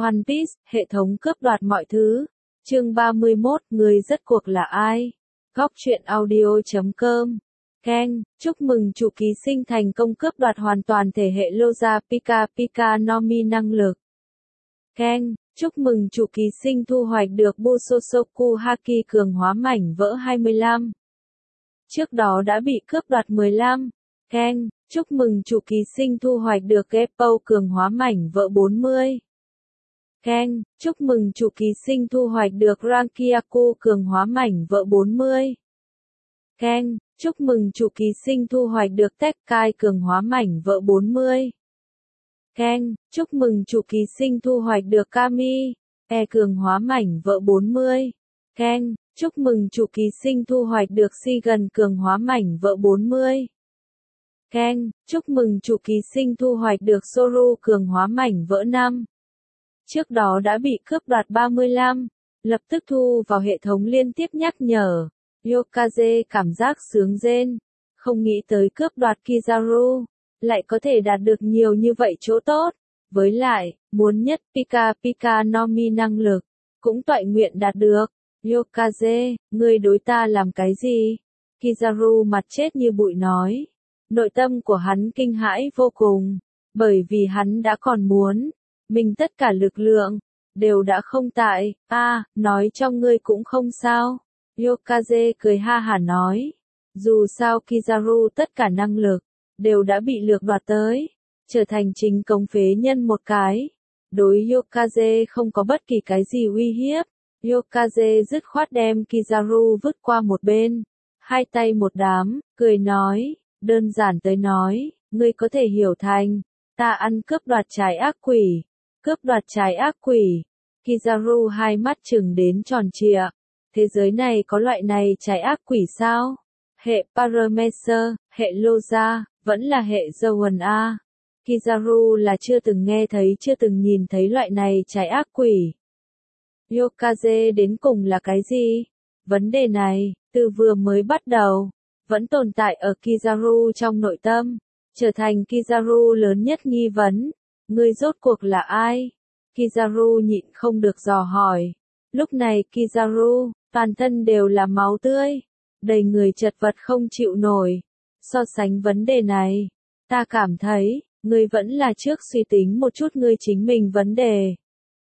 One Piece, hệ thống cướp đoạt mọi thứ. Chương 31, người rốt cuộc là ai? Góc truyện audio.com. Ken, chúc mừng chủ ký sinh thành công cướp đoạt hoàn toàn thể hệ Loza Pika Pika no Mi năng lực. Ken, chúc mừng chủ ký sinh thu hoạch được Busosoku Haki cường hóa mảnh vỡ 25. Trước đó đã bị cướp đoạt 15. Ken, chúc mừng chủ ký sinh thu hoạch được Geppo cường hóa mảnh vỡ 40. Ken, chúc mừng chủ ký sinh thu hoạch được Rankyaku cường hóa mảnh vỡ 40. Ken, chúc mừng chủ ký sinh thu hoạch được Tekkai cường hóa mảnh vỡ 40. Ken, chúc mừng chủ ký sinh thu hoạch được Kami, cường hóa mảnh vỡ 40. Ken, chúc mừng chủ ký sinh thu hoạch được Shigen cường hóa mảnh vỡ 40. Ken, chúc mừng chủ ký sinh thu hoạch được Soru cường hóa mảnh vỡ 5. Trước đó đã bị cướp đoạt 35, lập tức thu vào hệ thống liên tiếp nhắc nhở. Yokaze cảm giác sướng rên, không nghĩ tới cướp đoạt Kizaru, lại có thể đạt được nhiều như vậy chỗ tốt. Với lại, muốn nhất Pika Pika no Mi năng lực, cũng toại nguyện đạt được. Yokaze, ngươi đối ta làm cái gì? Kizaru mặt chết như bụi nói. Nội tâm của hắn kinh hãi vô cùng, bởi vì hắn đã còn muốn mình tất cả lực lượng đều đã không tại, nói cho ngươi cũng không sao. Yokaze cười ha hả nói, dù sao Kizaru tất cả năng lực đều đã bị lược đoạt tới, trở thành chính công phế nhân một cái. Đối Yokaze không có bất kỳ cái gì uy hiếp, Yokaze dứt khoát đem Kizaru vứt qua một bên, hai tay một đám, cười nói, đơn giản tới nói, ngươi có thể hiểu thành, ta ăn cướp đoạt trái ác quỷ. Cướp đoạt trái ác quỷ. Kizaru hai mắt trừng đến tròn trịa. Thế giới này có loại này trái ác quỷ sao? Hệ Paramecer, hệ Loza, vẫn là hệ Zoan A. Kizaru là chưa từng nghe thấy chưa từng nhìn thấy loại này trái ác quỷ. Yokaze đến cùng là cái gì? Vấn đề này, từ vừa mới bắt đầu, vẫn tồn tại ở Kizaru trong nội tâm, trở thành Kizaru lớn nhất nghi vấn. Ngươi rốt cuộc là ai? Kizaru nhịn không được dò hỏi. Lúc này Kizaru, toàn thân đều là máu tươi, đầy người chật vật không chịu nổi. So sánh vấn đề này, ta cảm thấy, ngươi vẫn là trước suy tính một chút ngươi chính mình vấn đề.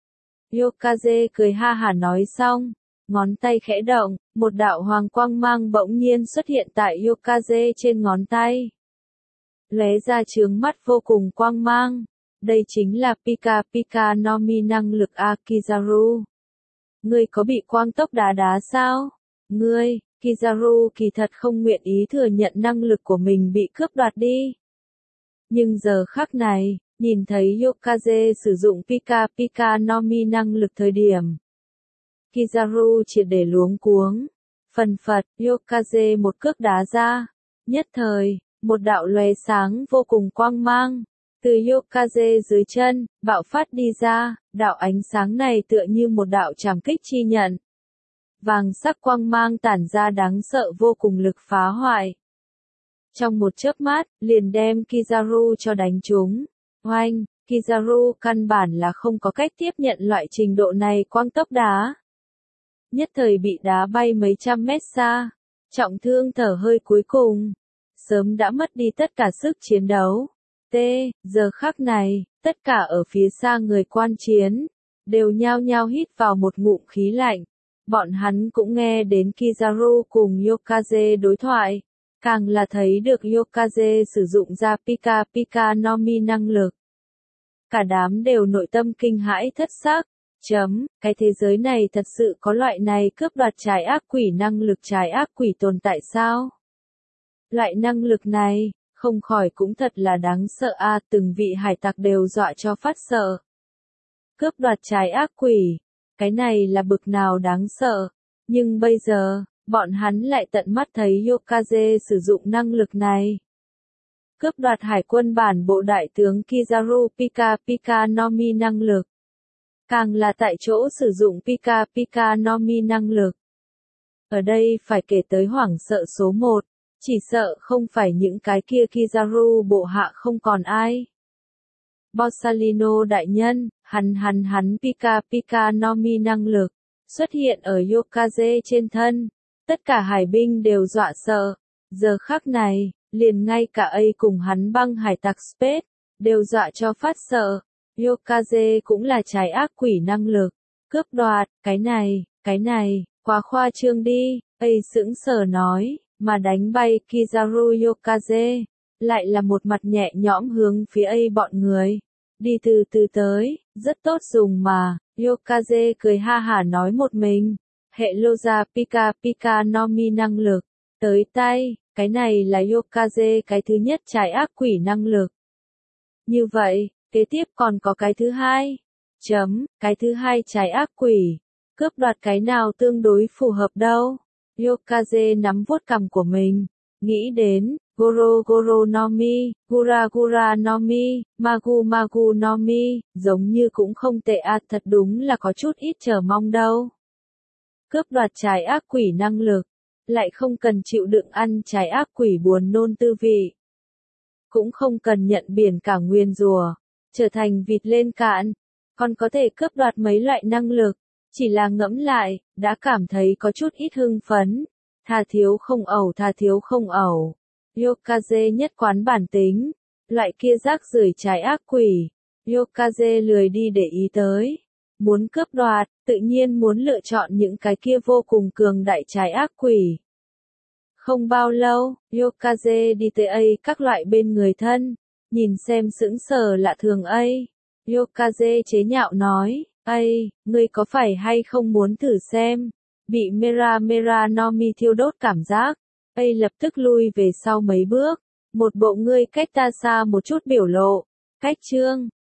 Yokaze cười ha hả nói xong, ngón tay khẽ động, một đạo hoàng quang mang bỗng nhiên xuất hiện tại Yokaze trên ngón tay. Lóe ra chướng mắt vô cùng quang mang. Đây chính là Pika Pika no Mi năng lực Kizaru. Ngươi có bị quang tốc đá đá sao? Ngươi, Kizaru kỳ thật không nguyện ý thừa nhận năng lực của mình bị cướp đoạt đi. Nhưng giờ khắc này, nhìn thấy Yokaze sử dụng Pika Pika no Mi năng lực thời điểm. Kizaru triệt để luống cuống. Phần phật, Yokaze một cước đá ra. Nhất thời, một đạo lóe sáng vô cùng quang mang. Từ Yokaze dưới chân, bạo phát đi ra, đạo ánh sáng này tựa như một đạo trảm kích chi nhận. Vàng sắc quang mang tản ra đáng sợ vô cùng lực phá hoại. Trong một chớp mắt, liền đem Kizaru cho đánh trúng. Oanh, Kizaru căn bản là không có cách tiếp nhận loại trình độ này quang tốc đá. Nhất thời bị đá bay mấy trăm mét xa, trọng thương thở hơi cuối cùng. Sớm đã mất đi tất cả sức chiến đấu. Giờ khắc này, tất cả ở phía xa người quan chiến, đều nhao nhao hít vào một ngụm khí lạnh. Bọn hắn cũng nghe đến Kizaru cùng Yokaze đối thoại, càng là thấy được Yokaze sử dụng ra Pika Pika no Mi năng lực. Cả đám đều nội tâm kinh hãi thất sắc. Cái thế giới này thật sự có loại này cướp đoạt trái ác quỷ năng lực trái ác quỷ tồn tại sao? Loại năng lực này, không khỏi cũng thật là đáng sợ từng vị hải tặc đều dọa cho phát sợ. Cướp đoạt trái ác quỷ, cái này là bực nào đáng sợ, nhưng bây giờ, bọn hắn lại tận mắt thấy Yokaze sử dụng năng lực này. Cướp đoạt hải quân bản bộ đại tướng Kizaru Pika Pika no Mi năng lực. Càng là tại chỗ sử dụng Pika Pika no Mi năng lực. Ở đây phải kể tới hoảng sợ số 1. Chỉ sợ không phải những cái kia Kizaru bộ hạ không còn ai. Borsalino đại nhân, hắn Pika Pika no Mi năng lực, xuất hiện ở Yokaze trên thân. Tất cả hải binh đều dọa sợ. Giờ khắc này, liền ngay cả A cùng hắn băng hải tặc Space, đều dọa cho phát sợ. Yokaze cũng là trái ác quỷ năng lực. Cướp đoạt, cái này, quá khoa trương đi, A sững sờ nói, mà đánh bay Kizaru Yokaze, lại là một mặt nhẹ nhõm hướng phía A bọn người. Đi từ từ tới, rất tốt dùng mà, Yokaze cười ha hả nói một mình. Hệ lô ra Pika Pika no Mi năng lực, tới tay, cái này là Yokaze cái thứ nhất trái ác quỷ năng lực. Như vậy, kế tiếp còn có cái thứ hai. Cái thứ hai trái ác quỷ. Cướp đoạt cái nào tương đối phù hợp đâu? Yokaze nắm vuốt cằm của mình, nghĩ đến, Goro Goro no Mi, Gura Gura no Mi, Magu Magu no Mi, giống như cũng không tệ à, thật đúng là có chút ít chờ mong đâu. Cướp đoạt trái ác quỷ năng lực, lại không cần chịu đựng ăn trái ác quỷ buồn nôn tư vị. Cũng không cần nhận biển cả nguyền rủa, trở thành vịt lên cạn, còn có thể cướp đoạt mấy loại năng lực, chỉ là ngẫm lại, đã cảm thấy có chút ít hưng phấn. Tha thiếu không ẩu. Yokaze nhất quán bản tính, loại kia rác rưởi trái ác quỷ. Yokaze lười đi để ý tới. Muốn cướp đoạt, tự nhiên muốn lựa chọn những cái kia vô cùng cường đại trái ác quỷ. Không bao lâu, Yokaze đi tới A các loại bên người thân, nhìn xem sững sờ lạ thường A. Yokaze chế nhạo nói, A, ngươi có phải hay không muốn thử xem, bị Mera Mera no Mi thiêu đốt cảm giác. A lập tức lui về sau mấy bước, một bộ ngươi cách ta xa một chút biểu lộ. Cách chương